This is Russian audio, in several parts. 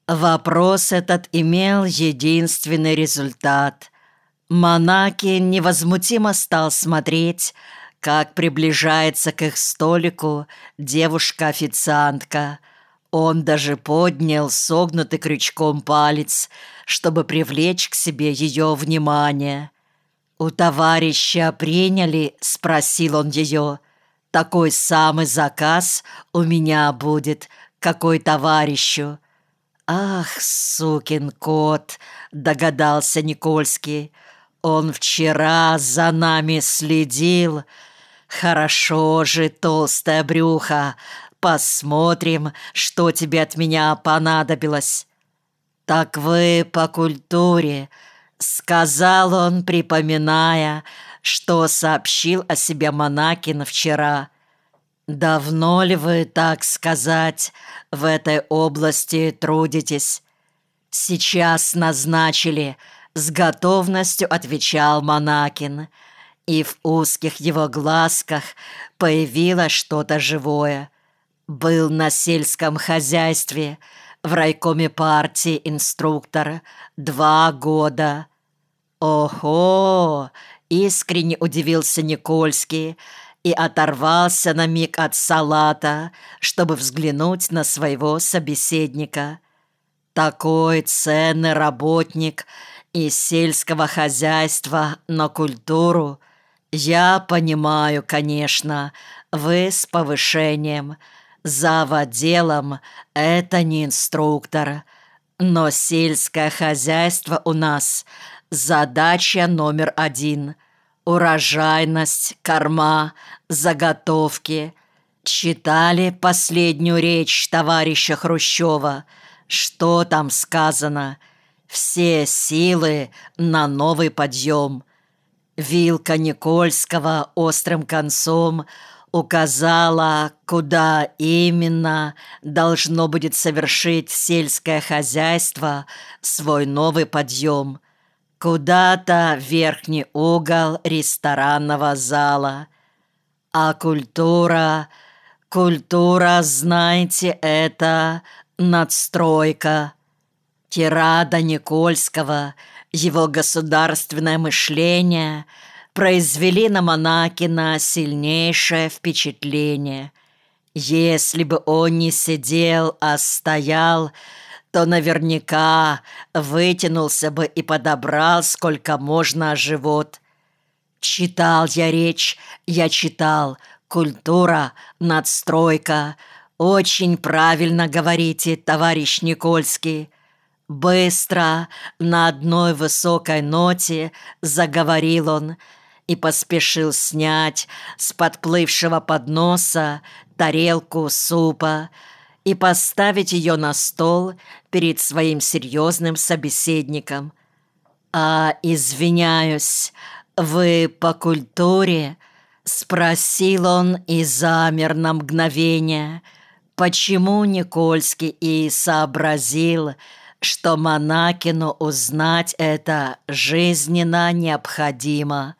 Вопрос этот имел единственный результат. Монакин невозмутимо стал смотреть, как приближается к их столику девушка-официантка. Он даже поднял согнутый крючком палец, чтобы привлечь к себе ее внимание. «У товарища приняли?» — спросил он ее. «Такой самый заказ у меня будет, какой товарищу». «Ах, сукин кот!» — догадался Никольский. «Он вчера за нами следил. Хорошо же, толстое брюхо. Посмотрим, что тебе от меня понадобилось». «Так вы по культуре», — сказал он, припоминая, что сообщил о себе Монакин вчера. «Давно ли вы, так сказать, в этой области трудитесь?» «Сейчас назначили», — с готовностью отвечал Монакин, и в узких его глазках появилось что-то живое. Был на сельском хозяйстве, в райкоме партии инструктор 2 года. «Ого!» — искренне удивился Никольский и оторвался на миг от салата, чтобы взглянуть на своего собеседника. «Такой ценный работник из сельского хозяйства на культуру. Я понимаю, конечно, вы с повышением. Заводделом это не инструктор, но сельское хозяйство у нас задача номер 1. Урожайность, корма, заготовки. Читали последнюю речь товарища Хрущева? Что там сказано? Все силы на новый подъем». Вилка Никольского острым концом указала, куда именно должно будет совершить сельское хозяйство свой новый подъем. Куда-то в верхний угол ресторанного зала. А культура, знаете, это надстройка. Тирада Никольского, его государственное мышление произвели на Монакина сильнейшее впечатление. Если бы он не сидел, а стоял, то наверняка вытянулся бы и подобрал сколько можно живот. Читал я речь, культура, надстройка. Очень правильно говорите, товарищ Никольский. Быстро, на одной высокой ноте заговорил он и поспешил снять с подплывшего подноса тарелку супа и поставить ее на стол перед своим серьезным собеседником. «Извиняюсь, вы по культуре?» — спросил он и замер на мгновение. Почему Никольский и сообразил, что Монакину узнать это жизненно необходимо.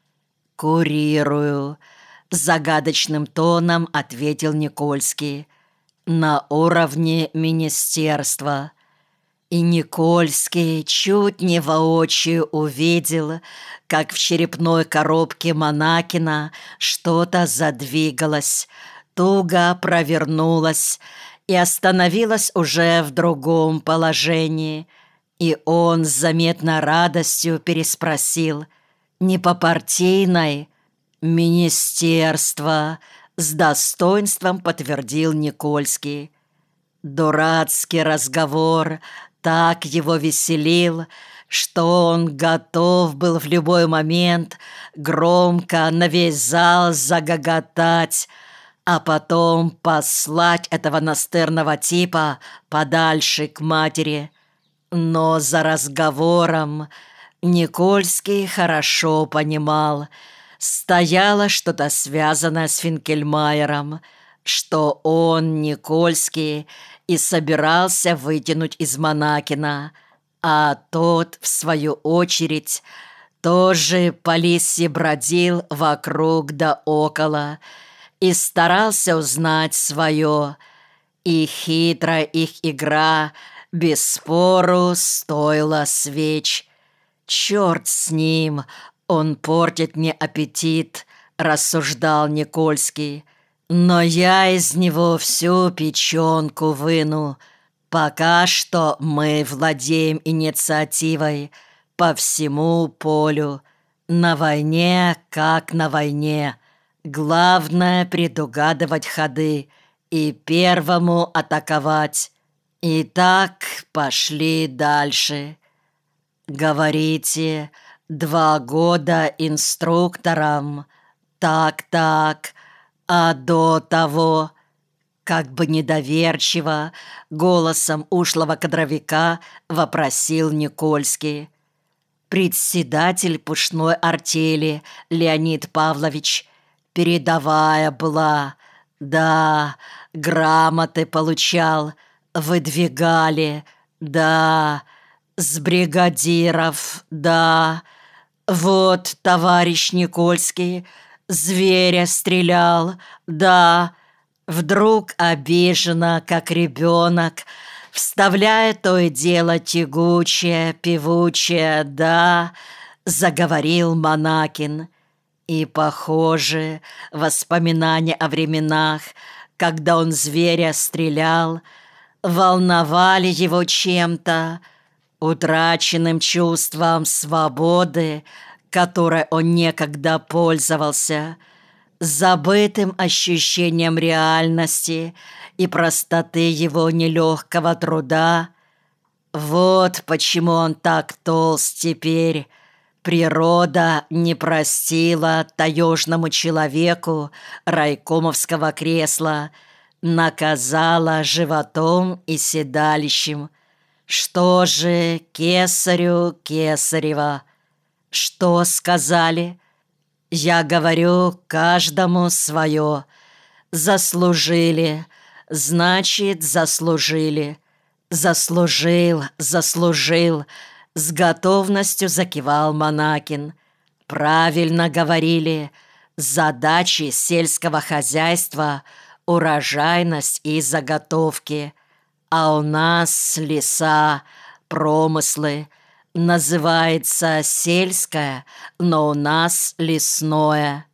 «Курирую», — загадочным тоном ответил Никольский, «на уровне министерства». И Никольский чуть не воочию увидел, как в черепной коробке Монакина что-то задвигалось, туго провернулось и остановилась уже в другом положении. И он с заметной радостью переспросил: «Не по партийной?» «Министерство», — с достоинством подтвердил Никольский. Дурацкий разговор так его веселил, что он готов был в любой момент громко на весь зал загоготать, а потом послать этого настырного типа подальше к матери. Но за разговором Никольский хорошо понимал, стояло что-то связанное с Финкельмайером, что он, Никольский, и собирался вытянуть из Монакина, а тот, в свою очередь, тоже по лисье бродил вокруг да около и старался узнать свое. И хитрая их игра без спору стоило свеч. Черт с ним, он портит мне аппетит, рассуждал Никольский. Но я из него всю печенку выну. Пока что мы владеем инициативой по всему полю. На войне, как на войне. Главное предугадывать ходы и первому атаковать. Итак, пошли дальше. Говорите, 2 года инструктором. Так, а до того... Как бы недоверчиво, голосом ушлого кадровика вопросил Никольский. Председатель пушной артели Леонид Павлович, передовая была. Да, грамоты получал, выдвигали. Да, с бригадиров, да. Вот товарищ Никольский зверя стрелял, да. Вдруг обиженно, как ребенок, вставляя то и дело тягучее, певучее «да», заговорил Монакин. И, похоже, воспоминания о временах, когда он зверя стрелял, волновали его чем-то, утраченным чувством свободы, которой он некогда пользовался, забытым ощущением реальности и простоты его нелегкого труда. Вот почему он так толст теперь. Природа не простила таежному человеку райкомовского кресла, наказала животом и седалищем. Что же кесарю кесарева? Что сказали? Я говорю, каждому свое. Заслужили, значит, заслужили. Заслужил, с готовностью закивал Монакин. Правильно говорили. Задачи сельского хозяйства — урожайность и заготовки. А у нас леса, промыслы. Называется сельское, но у нас лесное.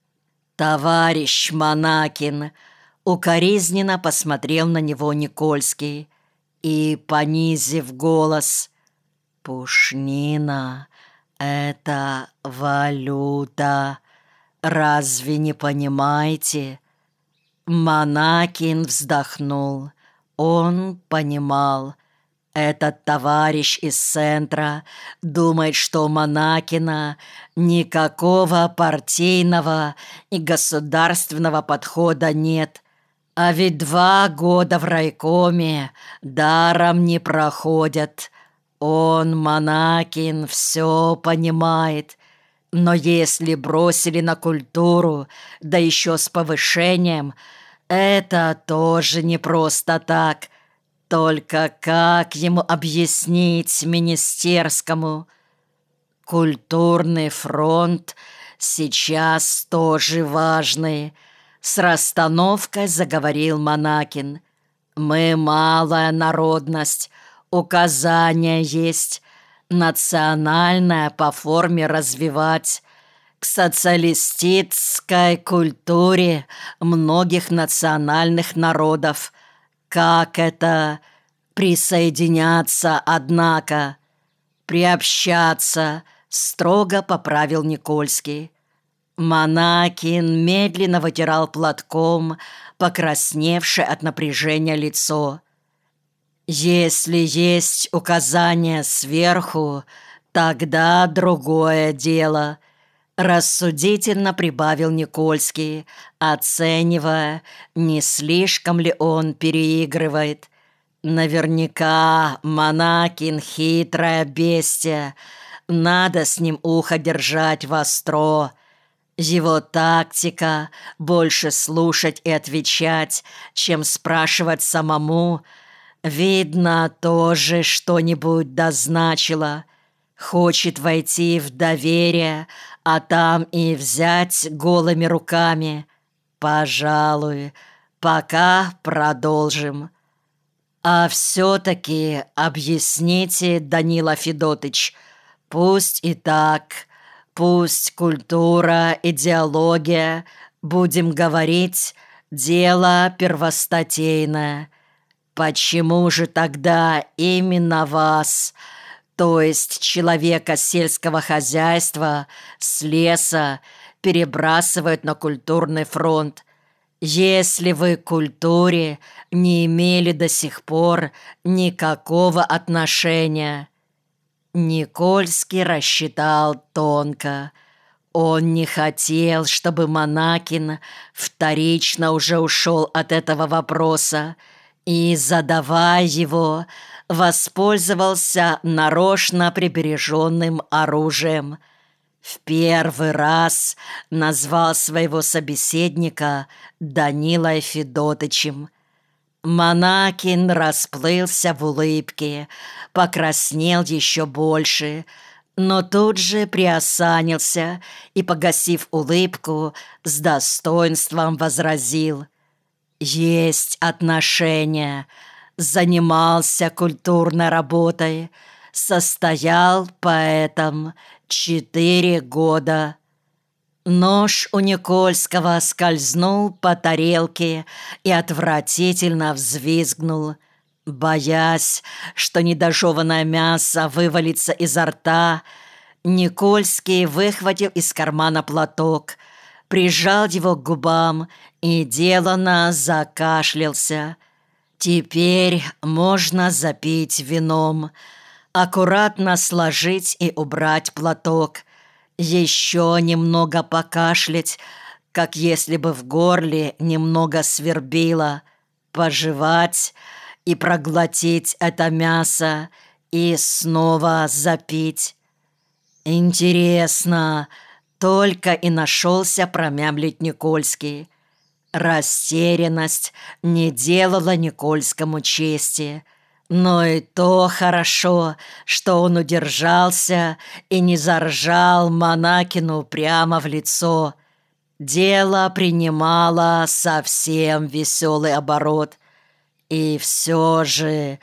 Товарищ Монакин, укоризненно посмотрел на него Никольский и, понизив голос: «Пушнина — это валюта. Разве не понимаете?» Монакин вздохнул. Он понимал. Этот товарищ из центра думает, что у Монакина никакого партийного и государственного подхода нет. А ведь 2 года в райкоме даром не проходят. Он, Монакин, все понимает. Но если бросили на культуру, да еще с повышением, это тоже не просто так. Только как ему объяснить министерскому? Культурный фронт сейчас тоже важный. С расстановкой заговорил Монакин. Мы малая народность, указания есть. Национальное по форме развивать. К социалистической культуре многих национальных народов. Как это присоединяться, однако? Приобщаться, строго поправил Никольский. Монакин медленно вытирал платком покрасневшее от напряжения лицо. Если есть указания сверху, тогда другое дело. Рассудительно прибавил Никольский, оценивая, не слишком ли он переигрывает. Наверняка Монакин хитрое бестия. Надо с ним ухо держать востро. Его тактика — больше слушать и отвечать, чем спрашивать самому. Видно, тоже что-нибудь дозначило. Хочет войти в доверие, а там и взять голыми руками. Пожалуй, пока продолжим. А все-таки объясните, Данила Федотыч, пусть и так, пусть культура, идеология, будем говорить, дело первостатейное. Почему же тогда именно вас, то есть человека сельского хозяйства, с леса, перебрасывают на культурный фронт, если вы к культуре не имели до сих пор никакого отношения? Никольский рассчитал тонко. Он не хотел, чтобы Монакин вторично уже ушел от этого вопроса и, задавая его, воспользовался нарочно прибереженным оружием. В первый раз назвал своего собеседника Данилой Федотычем. Монакин расплылся в улыбке, покраснел еще больше, но тут же приосанился и, погасив улыбку, с достоинством возразил: «Есть отношения, занимался культурной работой, состоял поэтом 4 года». Нож у Никольского скользнул по тарелке и отвратительно взвизгнул. Боясь, что недожеванное мясо вывалится изо рта, Никольский выхватил из кармана платок, прижал его к губам и деланно закашлялся. Теперь можно запить вином, аккуратно сложить и убрать платок, еще немного покашлять, как если бы в горле немного свербило, пожевать и проглотить это мясо и снова запить. Интересно, только и нашелся промямлить Никольский. Растерянность не делала Никольскому чести. Но и то хорошо, что он удержался и не заржал Монакину прямо в лицо. Дело принимало совсем веселый оборот. И все же,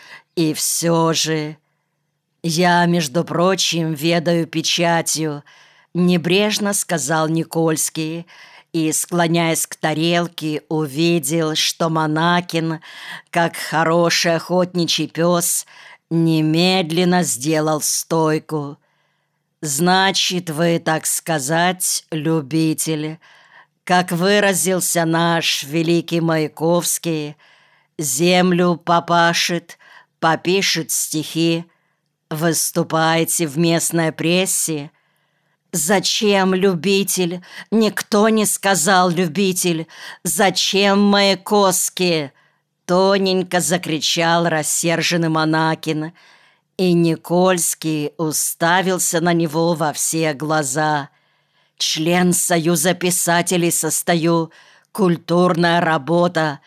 я, между прочим, ведаю печатью, небрежно сказал Никольский, и, склоняясь к тарелке, увидел, что Монакин, как хороший охотничий пес, немедленно сделал стойку. «Значит, вы, так сказать, любитель. Как выразился наш великий Маяковский, землю попашет, попишет стихи. Выступаете в местной прессе?» «Зачем, любитель? Никто не сказал, любитель. Зачем Маяковский?» Тоненько закричал рассерженный Монакин, и Никольский уставился на него во все глаза. «Член Союза писателей состою, культурная работа.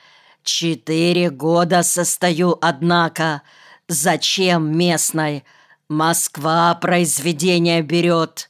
4 года состою, однако. Зачем местной? Москва произведение берет».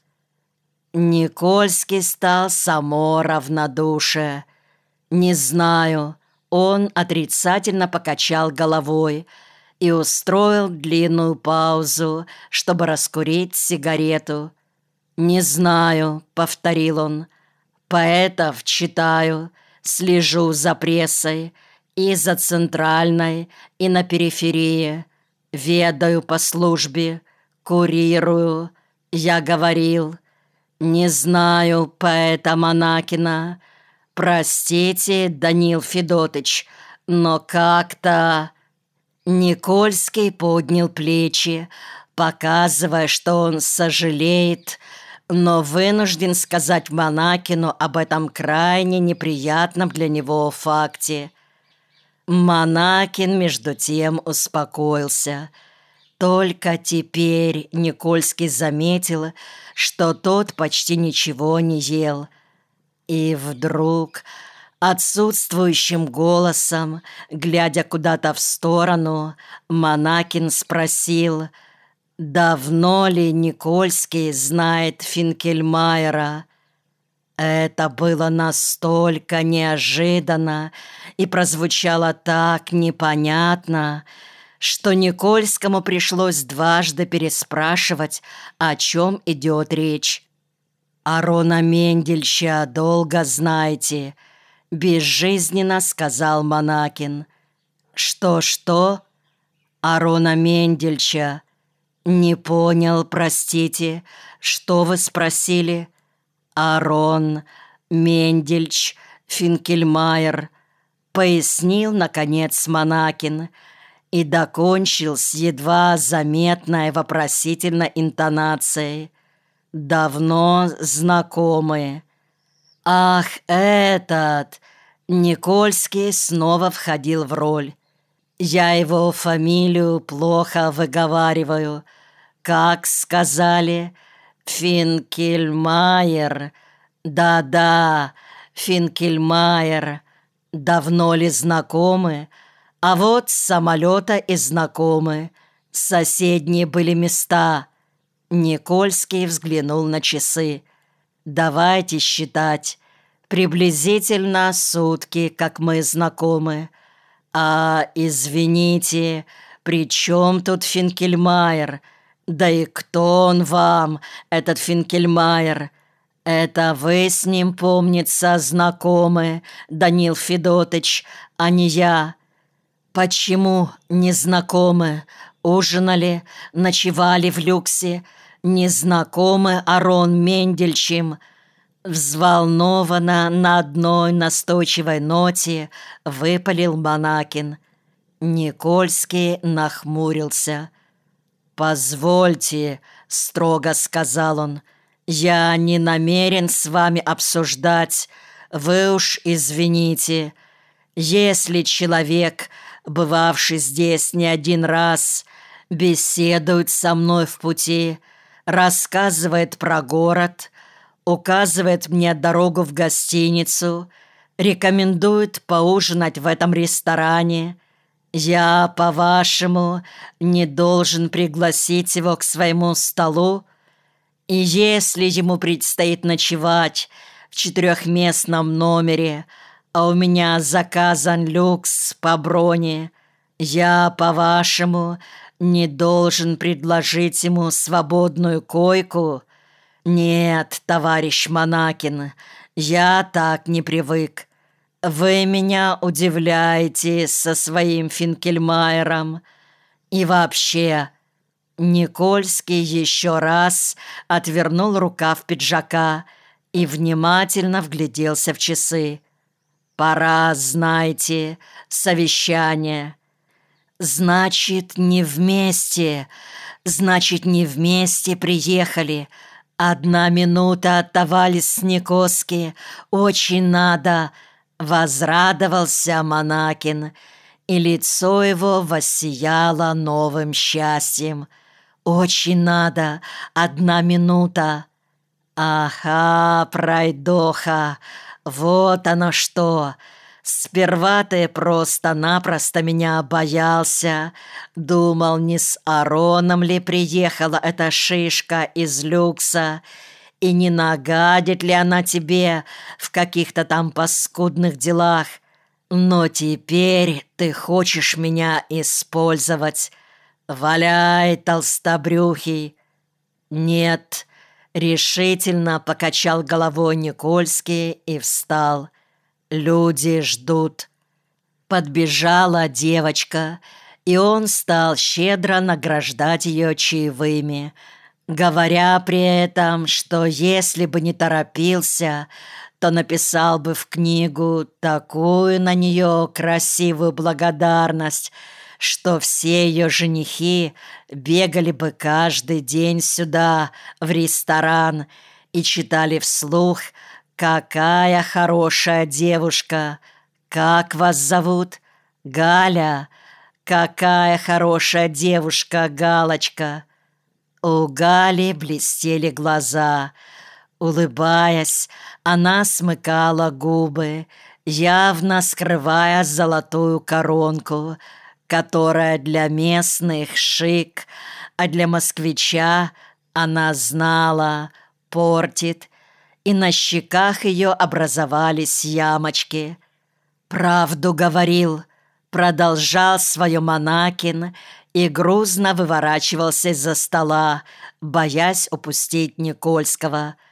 Никольский стал само равнодушие. «Не знаю». Он отрицательно покачал головой и устроил длинную паузу, чтобы раскурить сигарету. «Не знаю», — повторил он. «Поэтов читаю, слежу за прессой, и за центральной, и на периферии. Ведаю по службе, курирую. Я говорил, не знаю поэта Монакина. Простите, Данил Федотыч, но как-то...» Никольский поднял плечи, показывая, что он сожалеет, но вынужден сказать Монакину об этом крайне неприятном для него факте. Монакин, между тем, успокоился. Только теперь Никольский заметил, что тот почти ничего не ел. И вдруг отсутствующим голосом, глядя куда-то в сторону, Монакин спросил, давно ли Никольский знает Финкельмайера. Это было настолько неожиданно и прозвучало так непонятно, что Никольскому пришлось дважды переспрашивать, о чем идет речь. «Арона Мендельча долго знаете», — безжизненно сказал Монакин. «Что-что? Арона Мендельча? Не понял, простите. Что вы спросили?» «Арон Мендельч Финкельмайер», — пояснил, наконец, Монакин и докончил с едва заметной вопросительной интонацией. «Давно знакомы». «Ах, этот!» Никольский снова входил в роль. «Я его фамилию плохо выговариваю. Как сказали? Финкельмайер. Да-да, Финкельмайер. Давно ли знакомы? А вот с самолета и знакомы. Соседние были места». Никольский взглянул на часы. «Давайте считать. Приблизительно сутки, как мы знакомы. А, извините, при чем тут Финкельмайер? Да и кто он вам, этот Финкельмайер? Это вы с ним, помнится, знакомы, Данил Федотыч, а не я. Почему не знакомы? Ужинали, ночевали в люксе. Не знакомы Арон Мендельчем?» Взволнованно на одной настойчивой ноте выпалил Монакин. Никольский нахмурился. «Позвольте», — строго сказал он, — «я не намерен с вами обсуждать. Вы уж извините. Если человек, бывавший здесь не один раз, беседует со мной в пути, рассказывает про город, указывает мне дорогу в гостиницу, рекомендует поужинать в этом ресторане, я, по-вашему, не должен пригласить его к своему столу? И если ему предстоит ночевать в 4-местном номере, а у меня заказан люкс по броне, я, по-вашему, не должен предложить ему свободную койку? Нет, товарищ Монакин, я так не привык. Вы меня удивляете со своим Финкельмайером. И вообще...» Никольский еще раз отвернул рукав пиджака и внимательно вгляделся в часы. «Пора, знаете, совещание». «Значит, не вместе. Значит, не вместе приехали. 1 минута, товарищ Никольский. Очень надо». Возрадовался Монакин, и лицо его воссияло новым счастьем. «Очень надо. 1 минута». «Ага, пройдоха, вот оно что. Сперва ты просто-напросто меня боялся. Думал, не с Ароном ли приехала эта шишка из люкса, и не нагадит ли она тебе в каких-то там паскудных делах. Но теперь ты хочешь меня использовать. Валяй, толстобрюхий». «Нет», — решительно покачал головой Никольский и встал. «Люди ждут». Подбежала девочка, и он стал щедро награждать ее чаевыми, говоря при этом, что если бы не торопился, то написал бы в книгу такую на нее красивую благодарность, что все ее женихи бегали бы каждый день сюда, в ресторан, и читали вслух: «Какая хорошая девушка! Как вас зовут? Галя! Какая хорошая девушка, Галочка!» У Гали блестели глаза. Улыбаясь, она смыкала губы, явно скрывая золотую коронку, которая для местных шик, а для москвича, она знала, портит, и на щеках ее образовались ямочки. «Правду говорил», — продолжал свое Монакин, и грузно выворачивался из-за стола, боясь упустить Никольского.